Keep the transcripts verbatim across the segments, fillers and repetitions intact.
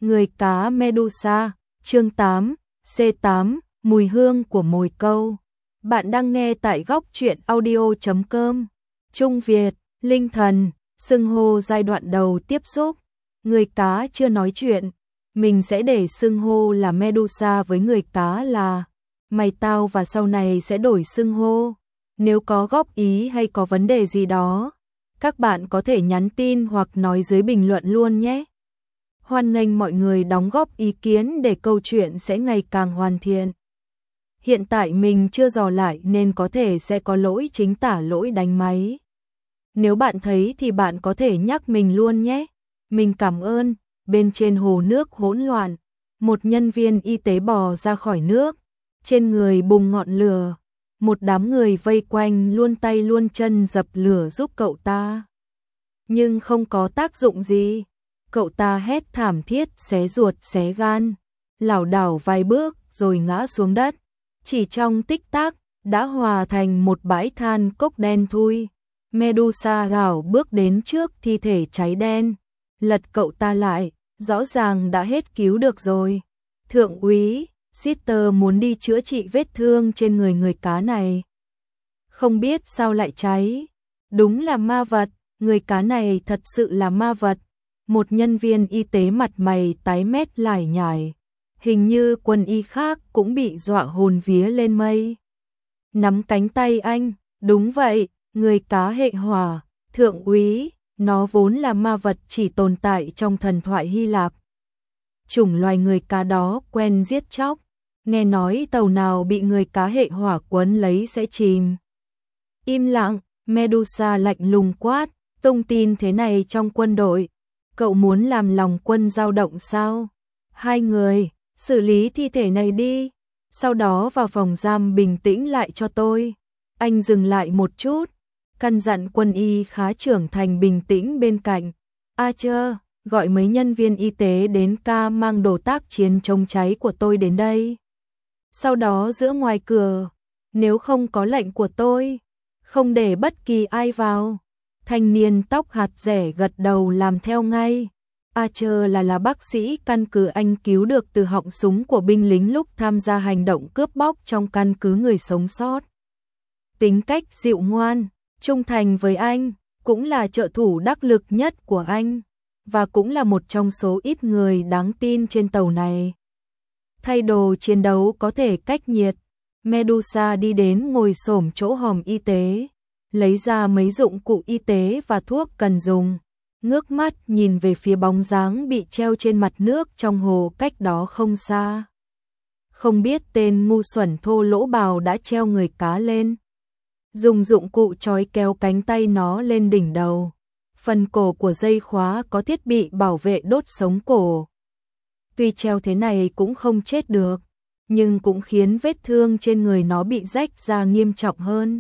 Người cá Medusa, chương tám, C tám, mùi hương của mồi câu. Bạn đang nghe tại góc truyện audio chấm com. Trung Việt, Linh Thần, xưng hô giai đoạn đầu tiếp xúc. Người cá chưa nói chuyện, mình sẽ để xưng hô là Medusa với người cá là mày tao và sau này sẽ đổi xưng hô. Nếu có góp ý hay có vấn đề gì đó, các bạn có thể nhắn tin hoặc nói dưới bình luận luôn nhé. Hoan nghênh mọi người đóng góp ý kiến để câu chuyện sẽ ngày càng hoàn thiện. Hiện tại mình chưa dò lại nên có thể sẽ có lỗi chính tả lỗi đánh máy. Nếu bạn thấy thì bạn có thể nhắc mình luôn nhé. Mình cảm ơn. Bên trên hồ nước hỗn loạn, một nhân viên y tế bò ra khỏi nước, trên người bùng ngọn lửa. Một đám người vây quanh luôn tay luôn chân dập lửa giúp cậu ta. Nhưng không có tác dụng gì. Cậu ta hét thảm thiết xé ruột xé gan, lảo đảo vài bước rồi ngã xuống đất. Chỉ trong tích tắc, đã hòa thành một bãi than cốc đen thui. Medusa gào bước đến trước thi thể cháy đen, lật cậu ta lại, rõ ràng đã hết cứu được rồi. Thượng úy, Sister muốn đi chữa trị vết thương trên người người cá này. Không biết sao lại cháy. Đúng là ma vật, người cá này thật sự là ma vật. Một nhân viên y tế mặt mày tái mét lải nhải. Hình như quân y khác cũng bị dọa hồn vía lên mây. Nắm cánh tay anh, đúng vậy, người cá hệ hỏa, thượng úy, nó vốn là ma vật chỉ tồn tại trong thần thoại Hy Lạp. Chủng loài người cá đó quen giết chóc, nghe nói tàu nào bị người cá hệ hỏa quấn lấy sẽ chìm. Im lặng, Medusa lạnh lùng quát, tung tin thế này trong quân đội, cậu muốn làm lòng quân dao động sao? Hai người, xử lý thi thể này đi, sau đó vào phòng giam bình tĩnh lại cho tôi. Anh dừng lại một chút, căn dặn quân y khá trưởng thành bình tĩnh bên cạnh. Archer, gọi mấy nhân viên y tế đến ca mang đồ tác chiến chống cháy của tôi đến đây. Sau đó giữa ngoài cửa, nếu không có lệnh của tôi, không để bất kỳ ai vào. Thanh niên tóc hạt rẻ gật đầu làm theo ngay. Archer là là bác sĩ căn cứ anh cứu được từ họng súng của binh lính lúc tham gia hành động cướp bóc trong căn cứ người sống sót. Tính cách dịu ngoan, trung thành với anh, cũng là trợ thủ đắc lực nhất của anh, và cũng là một trong số ít người đáng tin trên tàu này. Thay đồ chiến đấu có thể cách nhiệt, Medusa đi đến ngồi xổm chỗ hòm y tế, lấy ra mấy dụng cụ y tế và thuốc cần dùng, ngước mắt nhìn về phía bóng dáng bị treo trên mặt nước trong hồ cách đó không xa. Không biết tên ngu xuẩn thô lỗ bào đã treo người cá lên. Dùng dụng cụ trói kéo cánh tay nó lên đỉnh đầu. Phần cổ của dây khóa có thiết bị bảo vệ đốt sống cổ. Tuy treo thế này cũng không chết được, nhưng cũng khiến vết thương trên người nó bị rách ra nghiêm trọng hơn.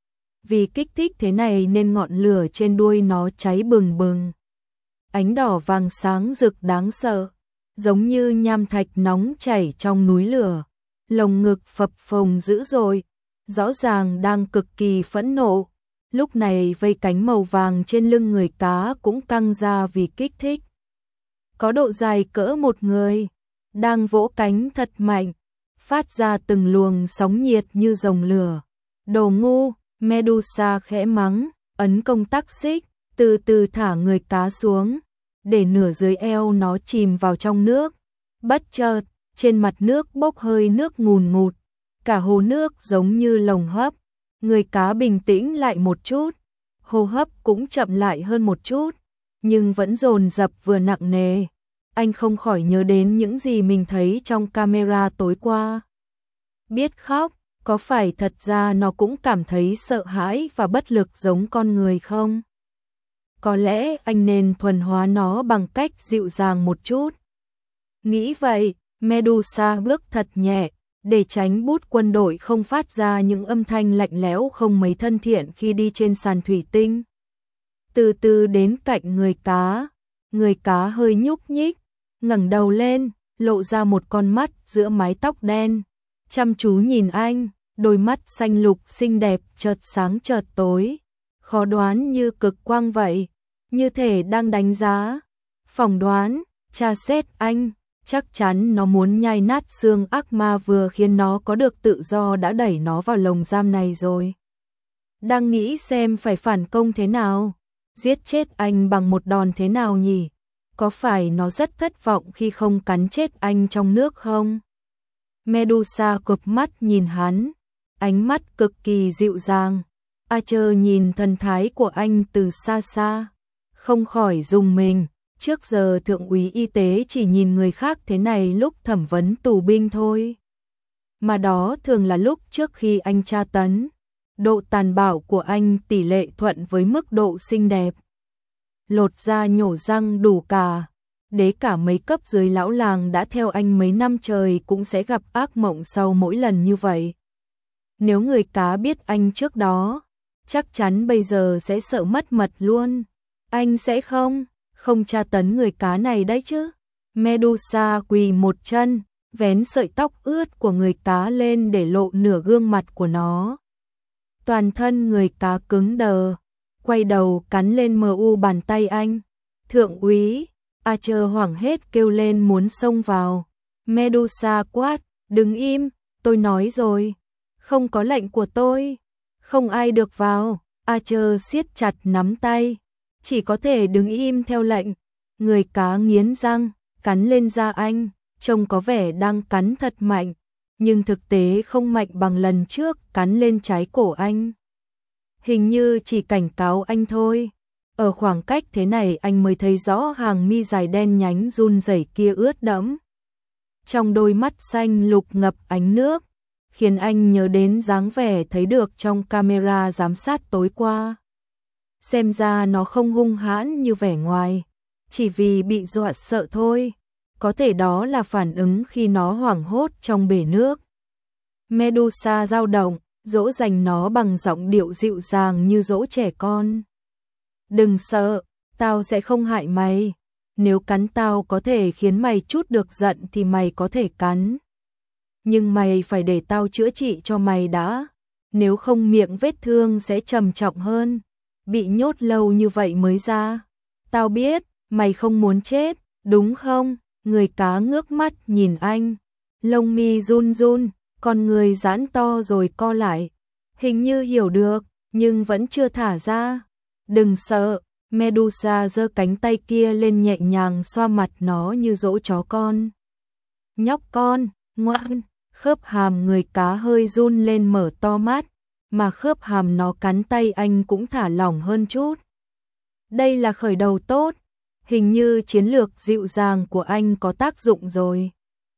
Vì kích thích thế này nên ngọn lửa trên đuôi nó cháy bừng bừng. Ánh đỏ vàng sáng rực đáng sợ, giống như nham thạch nóng chảy trong núi lửa. Lồng ngực phập phồng dữ dội, rõ ràng đang cực kỳ phẫn nộ. Lúc này vây cánh màu vàng trên lưng người cá cũng căng ra vì kích thích. Có độ dài cỡ một người, đang vỗ cánh thật mạnh, phát ra từng luồng sóng nhiệt như rồng lửa. Đồ ngu, Medusa khẽ mắng, ấn công tắc xích, từ từ thả người cá xuống, để nửa dưới eo nó chìm vào trong nước. Bất chợt, trên mặt nước bốc hơi nước ngùn ngụt, cả hồ nước giống như lồng hấp. Người cá bình tĩnh lại một chút, hô hấp cũng chậm lại hơn một chút, nhưng vẫn dồn dập vừa nặng nề. Anh không khỏi nhớ đến những gì mình thấy trong camera tối qua. Biết khóc, có phải thật ra nó cũng cảm thấy sợ hãi và bất lực giống con người không? Có lẽ anh nên thuần hóa nó bằng cách dịu dàng một chút. Nghĩ vậy, Medusa bước thật nhẹ, để tránh bút quân đội không phát ra những âm thanh lạnh lẽo không mấy thân thiện khi đi trên sàn thủy tinh. Từ từ đến cạnh người cá, người cá hơi nhúc nhích, ngẩng đầu lên, lộ ra một con mắt giữa mái tóc đen, chăm chú nhìn anh, đôi mắt xanh lục xinh đẹp chợt sáng chợt tối, khó đoán như cực quang vậy, như thể đang đánh giá. Phỏng đoán, Tra xét anh, chắc chắn nó muốn nhai nát xương ác ma vừa khiến nó có được tự do đã đẩy nó vào lồng giam này rồi. Đang nghĩ xem phải phản công thế nào, giết chết anh bằng một đòn thế nào nhỉ? Có phải nó rất thất vọng khi không cắn chết anh trong nước không? Medusa cụp mắt nhìn hắn, ánh mắt cực kỳ dịu dàng. Archer nhìn thần thái của anh từ xa xa, không khỏi rùng mình. Trước giờ thượng úy y tế chỉ nhìn người khác thế này lúc thẩm vấn tù binh thôi. Mà đó thường là lúc trước khi anh tra tấn. Độ tàn bạo của anh tỷ lệ thuận với mức độ xinh đẹp. Lột da nhổ răng đủ cả. Đế cả mấy cấp dưới lão làng đã theo anh mấy năm trời cũng sẽ gặp ác mộng sau mỗi lần như vậy. Nếu người cá biết anh trước đó, chắc chắn bây giờ sẽ sợ mất mật luôn. Anh sẽ không, không tra tấn người cá này đấy chứ. Medusa quỳ một chân, vén sợi tóc ướt của người cá lên để lộ nửa gương mặt của nó. Toàn thân người cá cứng đờ, quay đầu cắn lên mờ u bàn tay anh. Thượng úy, Archer hoảng hét kêu lên muốn xông vào. Medusa quát, đừng im, tôi nói rồi, không có lệnh của tôi, không ai được vào. Archer siết chặt nắm tay, chỉ có thể đứng im theo lệnh. Người cá nghiến răng, cắn lên da anh, trông có vẻ đang cắn thật mạnh, nhưng thực tế không mạnh bằng lần trước cắn lên trái cổ anh. Hình như chỉ cảnh cáo anh thôi. Ở khoảng cách thế này anh mới thấy rõ hàng mi dài đen nhánh run rẩy kia ướt đẫm. Trong đôi mắt xanh lục ngập ánh nước, khiến anh nhớ đến dáng vẻ thấy được trong camera giám sát tối qua. Xem ra nó không hung hãn như vẻ ngoài, chỉ vì bị dọa sợ thôi. Có thể đó là phản ứng khi nó hoảng hốt trong bể nước. Medusa dao động, dỗ dành nó bằng giọng điệu dịu dàng như dỗ trẻ con. Đừng sợ, tao sẽ không hại mày. Nếu cắn tao có thể khiến mày chút được giận thì mày có thể cắn. Nhưng mày phải để tao chữa trị cho mày đã. Nếu không miệng vết thương sẽ trầm trọng hơn. Bị nhốt lâu như vậy mới ra. Tao biết, mày không muốn chết, đúng không? Người cá ngước mắt nhìn anh. Lông mi run run, con người giãn to rồi co lại. Hình như hiểu được, nhưng vẫn chưa thả ra. Đừng sợ, Medusa giơ cánh tay kia lên nhẹ nhàng xoa mặt nó như dỗ chó con. Nhóc con, ngoan, khớp hàm người cá hơi run lên mở to mắt, mà khớp hàm nó cắn tay anh cũng thả lỏng hơn chút. Đây là khởi đầu tốt, hình như chiến lược dịu dàng của anh có tác dụng rồi.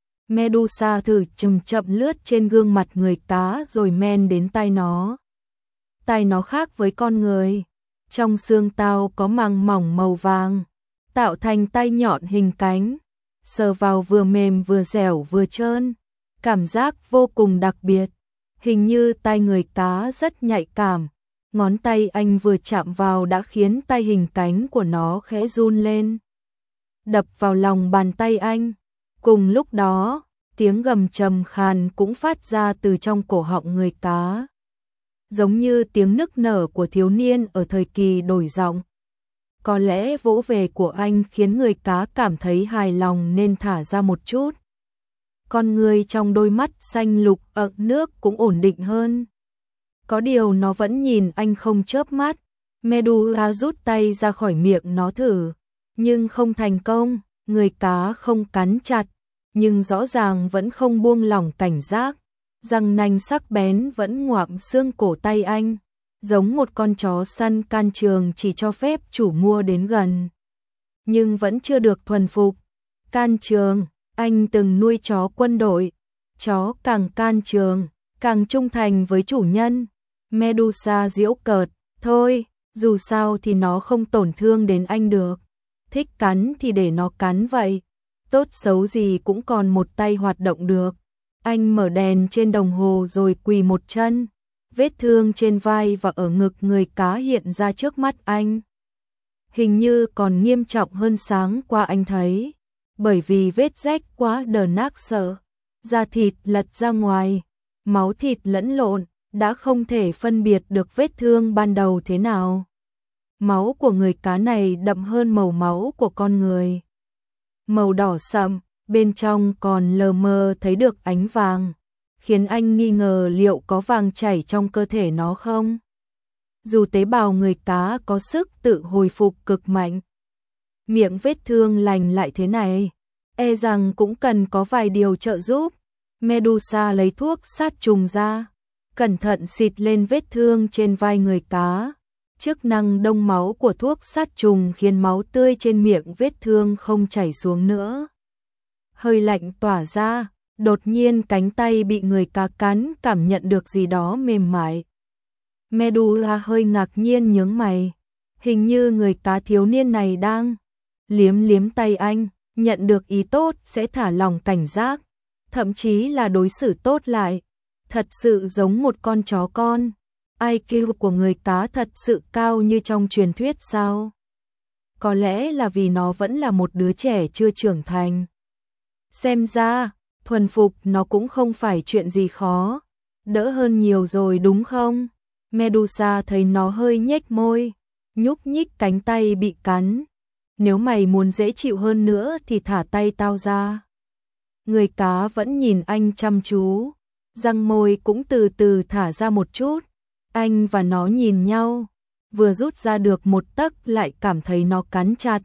Medusa thử chậm chậm lướt trên gương mặt người cá rồi men đến tai nó. Tai nó khác với con người. Trong xương tao có màng mỏng màu vàng, tạo thành tay nhọn hình cánh, sờ vào vừa mềm vừa dẻo vừa trơn, cảm giác vô cùng đặc biệt. Hình như tai người cá rất nhạy cảm, ngón tay anh vừa chạm vào đã khiến tay hình cánh của nó khẽ run lên, đập vào lòng bàn tay anh. Cùng lúc đó, tiếng gầm trầm khàn cũng phát ra từ trong cổ họng người cá, giống như tiếng nức nở của thiếu niên ở thời kỳ đổi giọng. Có lẽ vỗ về của anh khiến người cá cảm thấy hài lòng nên thả ra một chút. Con người trong đôi mắt xanh lục ẩn nước cũng ổn định hơn. Có điều nó vẫn nhìn anh không chớp mắt. Medusa rút tay ra khỏi miệng nó thử, nhưng không thành công. Người cá không cắn chặt, nhưng rõ ràng vẫn không buông lỏng cảnh giác. Răng nanh sắc bén vẫn ngoạm xương cổ tay anh, giống một con chó săn can trường chỉ cho phép chủ mua đến gần. Nhưng vẫn chưa được thuần phục. Can trường, anh từng nuôi chó quân đội. Chó càng can trường, càng trung thành với chủ nhân. Medusa giễu cợt, thôi, dù sao thì nó không tổn thương đến anh được. Thích cắn thì để nó cắn vậy. Tốt xấu gì cũng còn một tay hoạt động được. Anh mở đèn trên đồng hồ rồi quỳ một chân. Vết thương trên vai và ở ngực người cá hiện ra trước mắt anh. Hình như còn nghiêm trọng hơn sáng qua anh thấy. Bởi vì vết rách quá đờ nát sợ. Da thịt lật ra ngoài, máu thịt lẫn lộn, đã không thể phân biệt được vết thương ban đầu thế nào. Máu của người cá này đậm hơn màu máu của con người. màu đỏ sậm, bên trong còn lờ mờ thấy được ánh vàng, khiến anh nghi ngờ liệu có vàng chảy trong cơ thể nó không. Dù tế bào người cá có sức tự hồi phục cực mạnh, miệng vết thương lành lại thế này, e rằng cũng cần có vài điều trợ giúp. Medusa lấy thuốc sát trùng ra, cẩn thận xịt lên vết thương trên vai người cá. Chức năng đông máu của thuốc sát trùng khiến máu tươi trên miệng vết thương không chảy xuống nữa. Hơi lạnh tỏa ra, đột nhiên cánh tay bị người cá cắn, cảm nhận được gì đó mềm mại. Medusa hơi ngạc nhiên nhướng mày, hình như người cá thiếu niên này đang liếm liếm tay anh, nhận được ý tốt sẽ thả lỏng cảnh giác, thậm chí là đối xử tốt lại. Thật sự giống một con chó con. i kiu của người cá thật sự cao như trong truyền thuyết sao? Có lẽ là vì nó vẫn là một đứa trẻ chưa trưởng thành. Xem ra, thuần phục nó cũng không phải chuyện gì khó. Đỡ hơn nhiều rồi đúng không? Medusa thấy nó hơi nhếch môi, nhúc nhích cánh tay bị cắn. Nếu mày muốn dễ chịu hơn nữa thì thả tay tao ra. Người cá vẫn nhìn anh chăm chú, răng môi cũng từ từ thả ra một chút. Anh và nó nhìn nhau, vừa rút ra được một tấc lại cảm thấy nó cắn chặt.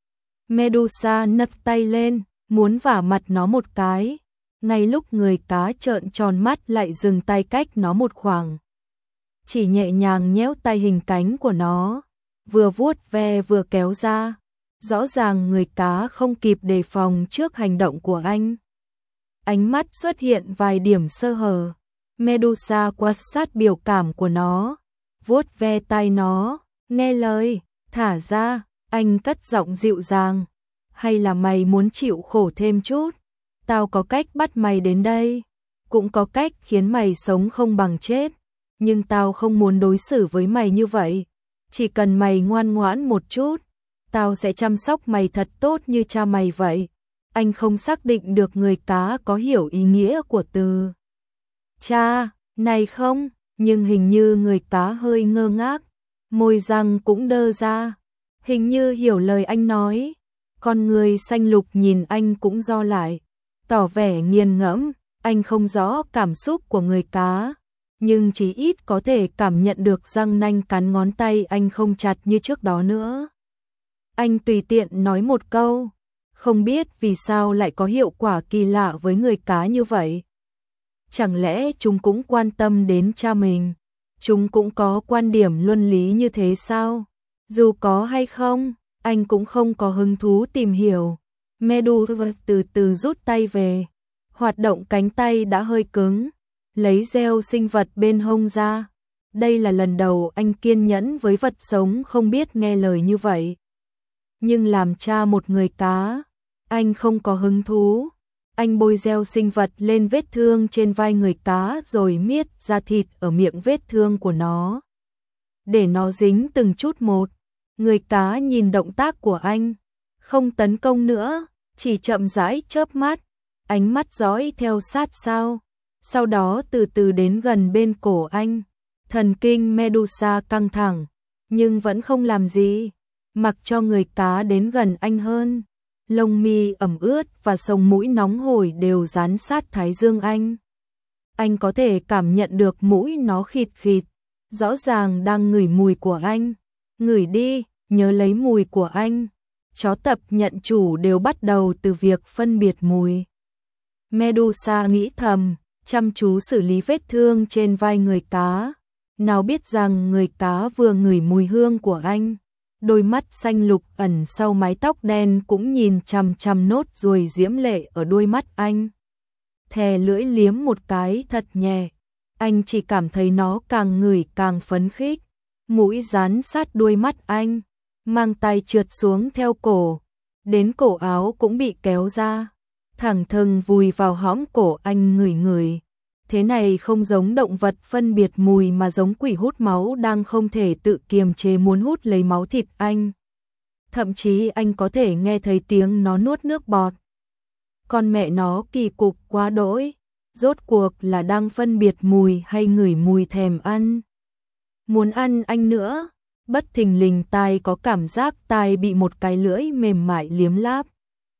Medusa nâng tay lên, muốn vả mặt nó một cái. Ngay lúc người cá trợn tròn mắt lại dừng tay cách nó một khoảng. Chỉ nhẹ nhàng nhéo tay hình cánh của nó, vừa vuốt ve vừa kéo ra. Rõ ràng người cá không kịp đề phòng trước hành động của anh. Ánh mắt xuất hiện vài điểm sơ hở. Medusa quan sát biểu cảm của nó, vuốt ve tay nó, nghe lời, thả ra. Anh cất giọng dịu dàng. Hay là mày muốn chịu khổ thêm chút? Tao có cách bắt mày đến đây, cũng có cách khiến mày sống không bằng chết. Nhưng tao không muốn đối xử với mày như vậy. Chỉ cần mày ngoan ngoãn một chút, tao sẽ chăm sóc mày thật tốt như cha mày vậy. Anh không xác định được người cá có hiểu ý nghĩa của từ cha này không, nhưng hình như người cá hơi ngơ ngác, môi răng cũng đơ ra, hình như hiểu lời anh nói. Con người xanh lục nhìn anh cũng ro lại, tỏ vẻ nghiền ngẫm. Anh không rõ cảm xúc của người cá, nhưng chí ít có thể cảm nhận được răng nanh cắn ngón tay anh không chặt như trước đó nữa. Anh tùy tiện nói một câu, không biết vì sao lại có hiệu quả kỳ lạ với người cá như vậy. Chẳng lẽ chúng cũng quan tâm đến cha mình? Chúng cũng có quan điểm luân lý như thế sao? Dù có hay không, anh cũng không có hứng thú tìm hiểu. Medusa từ từ rút tay về, hoạt động cánh tay đã hơi cứng, lấy gel sinh vật bên hông ra. Đây là lần đầu anh kiên nhẫn với vật sống không biết nghe lời như vậy. Nhưng làm cha một người cá, anh không có hứng thú. Anh bôi gel sinh vật lên vết thương trên vai người cá rồi miết ra thịt ở miệng vết thương của nó, để nó dính từng chút một. Người cá nhìn động tác của anh, không tấn công nữa, chỉ chậm rãi chớp mắt, ánh mắt dõi theo sát sao. Sau đó từ từ đến gần bên cổ anh. Thần kinh Medusa căng thẳng, nhưng vẫn không làm gì, mặc cho người cá đến gần anh hơn. Lông mi ẩm ướt và sống mũi nóng hổi đều dán sát thái dương anh. Anh có thể cảm nhận được mũi nó khịt khịt, rõ ràng đang ngửi mùi của anh. Ngửi đi, nhớ lấy mùi của anh. Chó tập nhận chủ đều bắt đầu từ việc phân biệt mùi. Medusa nghĩ thầm, chăm chú xử lý vết thương trên vai người cá. Nào biết rằng người cá vừa ngửi mùi hương của anh, đôi mắt xanh lục ẩn sau mái tóc đen cũng nhìn chằm chằm nốt ruồi diễm lệ ở đôi mắt anh. Thè lưỡi liếm một cái thật nhẹ, anh chỉ cảm thấy nó càng ngửi càng phấn khích. Mũi dán sát đuôi mắt anh, mang tay trượt xuống theo cổ, đến cổ áo cũng bị kéo ra, thẳng thừng vùi vào hõm cổ anh ngửi ngửi. Thế này không giống động vật phân biệt mùi mà giống quỷ hút máu đang không thể tự kiềm chế muốn hút lấy máu thịt anh. Thậm chí anh có thể nghe thấy tiếng nó nuốt nước bọt. Con mẹ nó kỳ cục quá đỗi, rốt cuộc là đang phân biệt mùi hay ngửi mùi thèm ăn. Muốn ăn anh nữa, bất thình lình tai có cảm giác tai bị một cái lưỡi mềm mại liếm láp.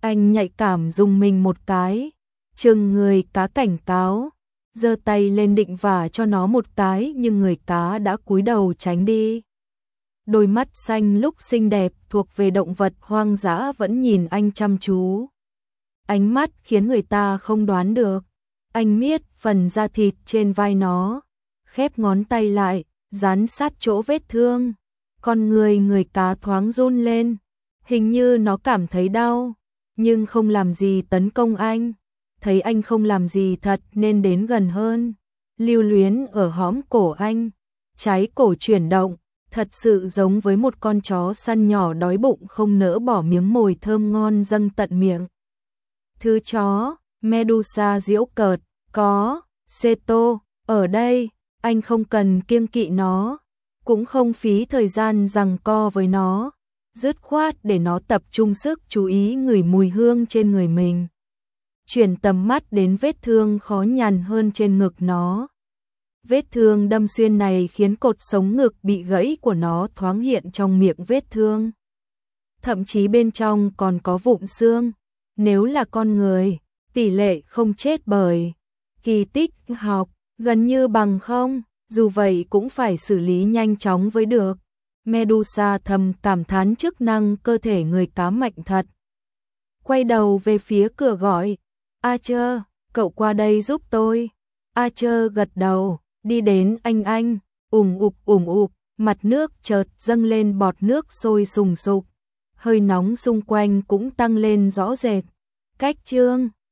Anh nhạy cảm dùng mình một cái, chừng người cá cảnh cáo, giơ tay lên định vả cho nó một cái nhưng người cá đã cúi đầu tránh đi. Đôi mắt xanh lúc xinh đẹp thuộc về động vật hoang dã vẫn nhìn anh chăm chú. Ánh mắt khiến người ta không đoán được. Anh miết phần da thịt trên vai nó, khép ngón tay lại, dán sát chỗ vết thương. Con người người cá thoáng run lên, hình như nó cảm thấy đau, nhưng không làm gì tấn công anh. Thấy anh không làm gì thật nên đến gần hơn, lưu luyến ở hõm cổ anh, trái cổ chuyển động, thật sự giống với một con chó săn nhỏ đói bụng không nỡ bỏ miếng mồi thơm ngon dâng tận miệng. Thứ chó, Medusa giễu cợt, có, Seto, ở đây, anh không cần kiêng kỵ nó, cũng không phí thời gian giằng co với nó, dứt khoát để nó tập trung sức chú ý ngửi mùi hương trên người mình. Chuyển tầm mắt đến vết thương khó nhằn hơn trên ngực nó. Vết thương đâm xuyên này khiến cột sống ngực bị gãy của nó thoáng hiện trong miệng vết thương. Thậm chí bên trong còn có vụn xương. Nếu là con người, tỷ lệ không chết bởi kỳ tích học gần như bằng không, dù vậy cũng phải xử lý nhanh chóng với được. Medusa thầm cảm thán chức năng cơ thể người cá mạnh thật. Quay đầu về phía cửa gọi, Archer, cậu qua đây giúp tôi. Archer gật đầu, đi đến anh anh, ủng ụp ủng ụp, mặt nước chợt dâng lên bọt nước sôi sùng sục. Hơi nóng xung quanh cũng tăng lên rõ rệt. Cách chương